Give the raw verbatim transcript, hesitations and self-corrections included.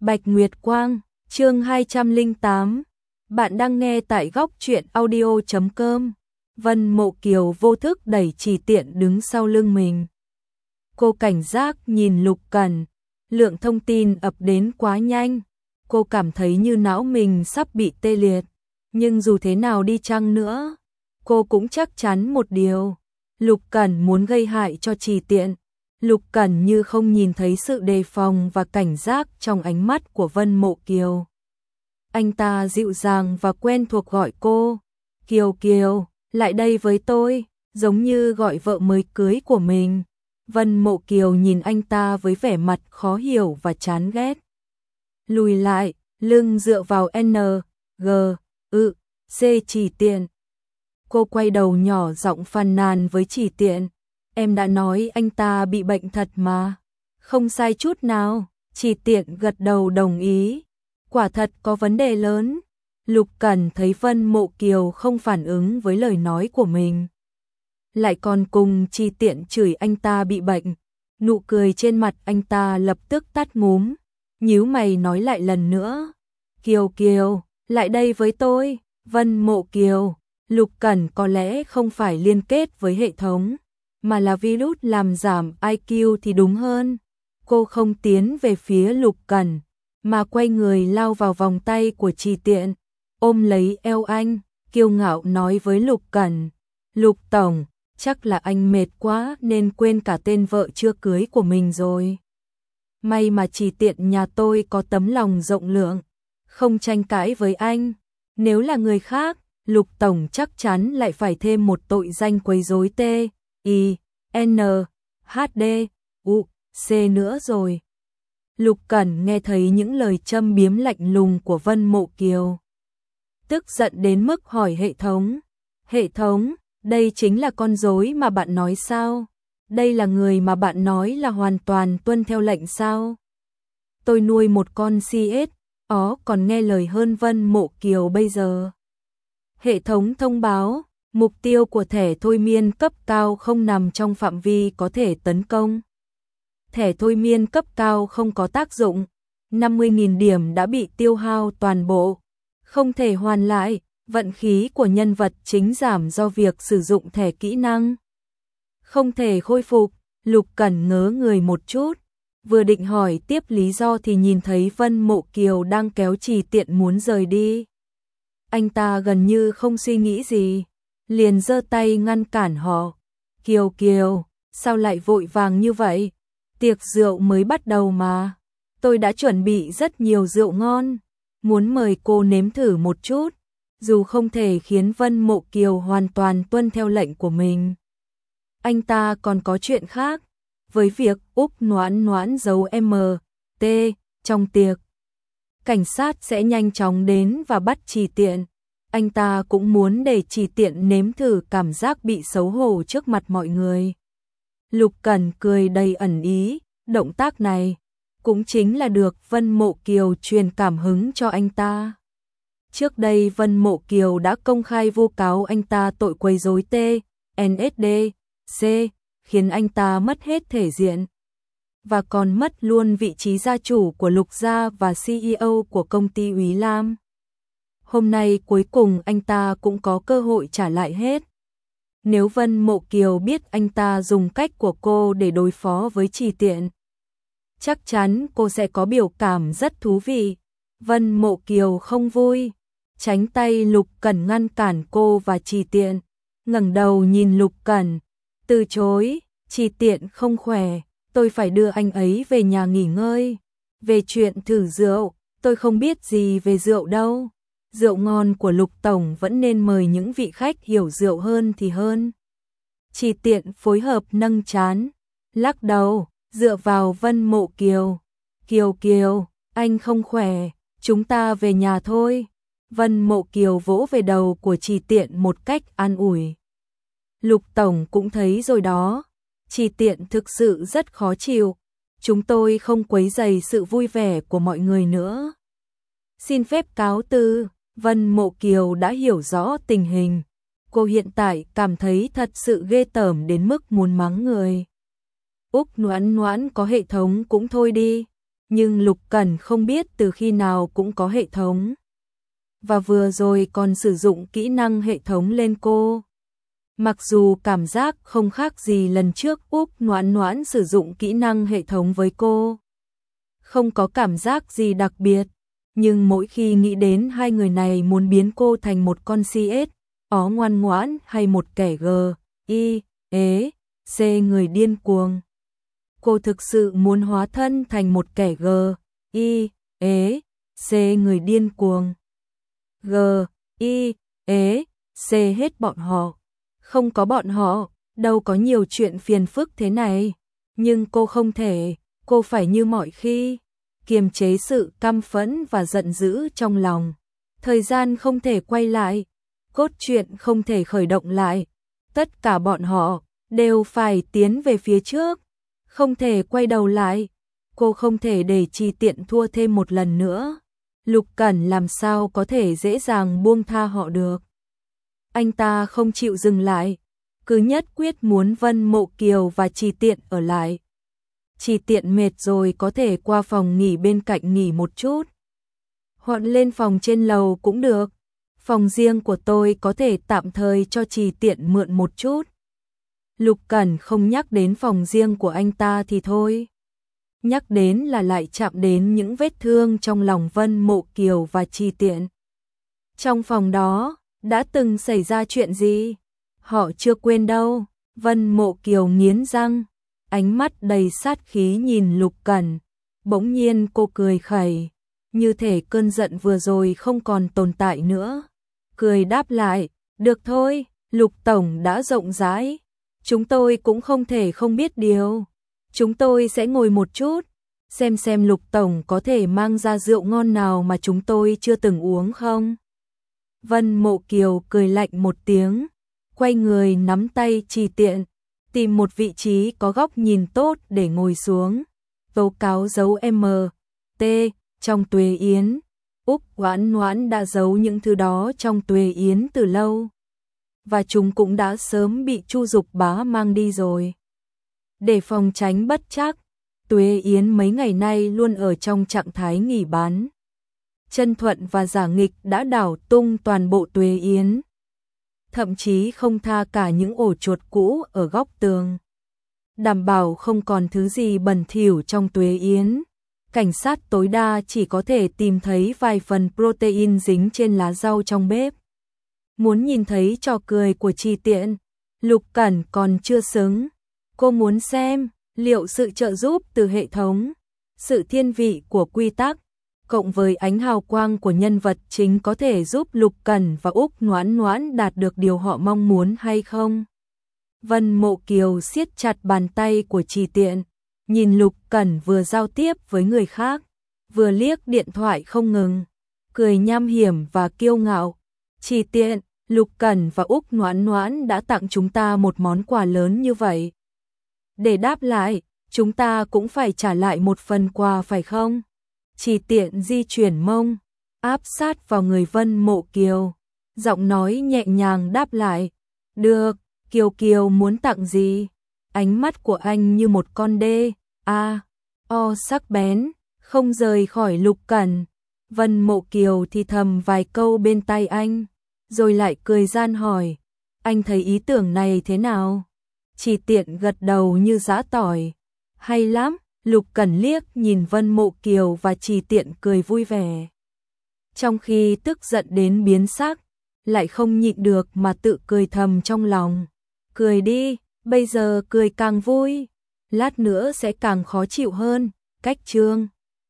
Bạch Nguyệt Quang, chương hai trăm lẻ tám. Bạn đang nghe tại góc truyện audio chấm com. Vân Mộ Kiều vô thức đẩy Trì Tiện đứng sau lưng mình. Cô cảnh giác nhìn Lục Cẩn, lượng thông tin ập đến quá nhanh. Cô cảm thấy như não mình sắp bị tê liệt. Nhưng dù thế nào đi chăng nữa, cô cũng chắc chắn một điều. Lục Cẩn muốn gây hại cho Trì Tiện. Lục Cẩn như không nhìn thấy sự đề phòng và cảnh giác trong ánh mắt của Vân Mộ Kiều. Anh ta dịu dàng và quen thuộc gọi cô, Kiều Kiều, lại đây với tôi, giống như gọi vợ mới cưới của mình. Vân Mộ Kiều nhìn anh ta với vẻ mặt khó hiểu và chán ghét. Lùi lại, lưng dựa vào N, G, ư, C Trì Tiện. Cô quay đầu nhỏ giọng phàn nàn với Trì Tiện. Em đã nói anh ta bị bệnh thật mà. Không sai chút nào. Trì Tiện gật đầu đồng ý. Quả thật có vấn đề lớn. Lục Cẩn thấy Vân Mộ Kiều không phản ứng với lời nói của mình, lại còn cùng Trì Tiện chửi anh ta bị bệnh. Nụ cười trên mặt anh ta lập tức tắt ngúm. Nhíu mày nói lại lần nữa. Kiều Kiều, lại đây với tôi. Vân Mộ Kiều. Lục Cẩn có lẽ không phải liên kết với hệ thống, mà là virus làm giảm I Q thì đúng hơn. Cô không tiến về phía Lục Cẩn, mà quay người lao vào vòng tay của Trì Tiện, ôm lấy eo anh, kiêu ngạo nói với Lục Cẩn. Lục Tổng, chắc là anh mệt quá nên quên cả tên vợ chưa cưới của mình rồi. May mà Trì Tiện nhà tôi có tấm lòng rộng lượng, không tranh cãi với anh. Nếu là người khác, Lục Tổng chắc chắn lại phải thêm một tội danh quấy rối T, I, N, H D, U, C nữa rồi. Lục Cẩn nghe thấy những lời châm biếm lạnh lùng của Vân Mộ Kiều, tức giận đến mức hỏi hệ thống. Hệ thống, đây chính là con rối mà bạn nói sao? Đây là người mà bạn nói là hoàn toàn tuân theo lệnh sao? Tôi nuôi một con xê ét, ó còn nghe lời hơn Vân Mộ Kiều bây giờ. Hệ thống thông báo, mục tiêu của thẻ thôi miên cấp cao không nằm trong phạm vi có thể tấn công. Thẻ thôi miên cấp cao không có tác dụng, năm mươi nghìn điểm đã bị tiêu hao toàn bộ, không thể hoàn lại, vận khí của nhân vật chính giảm do việc sử dụng thẻ kỹ năng. Không thể khôi phục. Lục Cẩn ngớ người một chút, vừa định hỏi tiếp lý do thì nhìn thấy Vân Mộ Kiều đang kéo Trì Tiện muốn rời đi. Anh ta gần như không suy nghĩ gì, liền giơ tay ngăn cản họ. Kiều Kiều, sao lại vội vàng như vậy? Tiệc rượu mới bắt đầu mà. Tôi đã chuẩn bị rất nhiều rượu ngon, muốn mời cô nếm thử một chút, dù không thể khiến Vân Mộ Kiều hoàn toàn tuân theo lệnh của mình. Anh ta còn có chuyện khác, với việc Úc Noãn Noãn giấu M, T, trong tiệc. Cảnh sát sẽ nhanh chóng đến và bắt Trì Tiện. Anh ta cũng muốn để Trì Tiện nếm thử cảm giác bị xấu hổ trước mặt mọi người. Lục Cẩn cười đầy ẩn ý, động tác này cũng chính là được Vân Mộ Kiều truyền cảm hứng cho anh ta. Trước đây Vân Mộ Kiều đã công khai vu cáo anh ta tội quấy rối T, N S D, C, khiến anh ta mất hết thể diện, và còn mất luôn vị trí gia chủ của Lục gia và C E O của công ty Úy Lam. Hôm nay cuối cùng anh ta cũng có cơ hội trả lại hết. Nếu Vân Mộ Kiều biết anh ta dùng cách của cô để đối phó với Trì Tiện, chắc chắn cô sẽ có biểu cảm rất thú vị. Vân Mộ Kiều không vui, tránh tay Lục Cẩn ngăn cản cô và Trì Tiện, ngẩng đầu nhìn Lục Cẩn. Từ chối, Trì Tiện không khỏe, tôi phải đưa anh ấy về nhà nghỉ ngơi. Về chuyện thử rượu, tôi không biết gì về rượu đâu. Rượu ngon của Lục Tổng vẫn nên mời những vị khách hiểu rượu hơn thì hơn. Trì Tiện phối hợp nâng trán, lắc đầu, dựa vào Vân Mộ Kiều. Kiều Kiều, anh không khỏe, chúng ta về nhà thôi. Vân Mộ Kiều vỗ về đầu của Trì Tiện một cách an ủi. Lục Tổng cũng thấy rồi đó, Trì Tiện thực sự rất khó chịu. Chúng tôi không quấy rầy sự vui vẻ của mọi người nữa. Xin phép cáo từ. Vân Mộ Kiều đã hiểu rõ tình hình. Cô hiện tại cảm thấy thật sự ghê tởm đến mức muốn mắng người. Úc Noãn Noãn có hệ thống cũng thôi đi, nhưng Lục Cẩn không biết từ khi nào cũng có hệ thống. Và vừa rồi còn sử dụng kỹ năng hệ thống lên cô. Mặc dù cảm giác không khác gì lần trước Úc Noãn Noãn sử dụng kỹ năng hệ thống với cô. Không có cảm giác gì đặc biệt, nhưng mỗi khi nghĩ đến hai người này muốn biến cô thành một con xê ét, ó ngoan ngoãn hay một kẻ g, i, ế, c người điên cuồng. Cô thực sự muốn hóa thân thành một kẻ g, i, ế, c người điên cuồng. G, I, ế, C hết bọn họ. Không có bọn họ, đâu có nhiều chuyện phiền phức thế này. Nhưng cô không thể, cô phải như mọi khi, kiềm chế sự căm phẫn và giận dữ trong lòng. Thời gian không thể quay lại, cốt truyện không thể khởi động lại. Tất cả bọn họ đều phải tiến về phía trước, không thể quay đầu lại. Cô không thể để Trì Tiện thua thêm một lần nữa. Lục Cẩn làm sao có thể dễ dàng buông tha họ được. Anh ta không chịu dừng lại, cứ nhất quyết muốn Vân Mộ Kiều và Trì Tiện ở lại. Trì Tiện mệt rồi có thể qua phòng nghỉ bên cạnh nghỉ một chút. Hoặc lên phòng trên lầu cũng được. Phòng riêng của tôi có thể tạm thời cho Trì Tiện mượn một chút. Lục Cẩn không nhắc đến phòng riêng của anh ta thì thôi. Nhắc đến là lại chạm đến những vết thương trong lòng Vân Mộ Kiều và Trì Tiện. Trong phòng đó, đã từng xảy ra chuyện gì? Họ chưa quên đâu. Vân Mộ Kiều nghiến răng, ánh mắt đầy sát khí nhìn Lục Cẩn. Bỗng nhiên cô cười khẩy, như thể cơn giận vừa rồi không còn tồn tại nữa. Cười đáp lại, được thôi, Lục Tổng đã rộng rãi. Chúng tôi cũng không thể không biết điều. Chúng tôi sẽ ngồi một chút, xem xem Lục Tổng có thể mang ra rượu ngon nào mà chúng tôi chưa từng uống không. Vân Mộ Kiều cười lạnh một tiếng, quay người nắm tay Trì Tiện, tìm một vị trí có góc nhìn tốt để ngồi xuống. Tố cáo dấu M, T, trong Tuế Yến. Úc Noãn Noãn đã giấu những thứ đó trong Tuế Yến từ lâu. Và chúng cũng đã sớm bị Chu Dục Bá mang đi rồi. Để phòng tránh bất trắc, Tuế Yến mấy ngày nay luôn ở trong trạng thái nghỉ bán. Chân Thuận và Giả Nghịch đã đảo tung toàn bộ Tuế Yến. Thậm chí không tha cả những ổ chuột cũ ở góc tường. Đảm bảo không còn thứ gì bẩn thỉu trong Tuế Yến. Cảnh sát tối đa chỉ có thể tìm thấy vài phần protein dính trên lá rau trong bếp. Muốn nhìn thấy trò cười của Trì Tiện, Lục Cẩn còn chưa xứng. Cô muốn xem liệu sự trợ giúp từ hệ thống, sự thiên vị của quy tắc, cộng với ánh hào quang của nhân vật chính có thể giúp Lục Cẩn và Úc Noãn Noãn đạt được điều họ mong muốn hay không. Vân Mộ Kiều siết chặt bàn tay của Trì Tiện, nhìn Lục Cẩn vừa giao tiếp với người khác, vừa liếc điện thoại không ngừng, cười nham hiểm và kiêu ngạo. Trì Tiện, Lục Cẩn và Úc Noãn Noãn đã tặng chúng ta một món quà lớn như vậy. Để đáp lại, chúng ta cũng phải trả lại một phần quà phải không? Trì Tiện di chuyển mông, áp sát vào người Vân Mộ Kiều, giọng nói nhẹ nhàng đáp lại. Được, Kiều Kiều muốn tặng gì? Ánh mắt của anh như một con đê, a, o sắc bén, không rời khỏi Lục Cẩn. Vân Mộ Kiều thì thầm vài câu bên tai anh, rồi lại cười gian hỏi, anh thấy ý tưởng này thế nào? Trì Tiện gật đầu như giã tỏi. Hay lắm. Lục Cẩn liếc nhìn Vân Mộ Kiều và Trì Tiện cười vui vẻ. Trong khi tức giận đến biến sắc, lại không nhịn được mà tự cười thầm trong lòng. Cười đi, bây giờ cười càng vui, lát nữa sẽ càng khó chịu hơn. Cách chương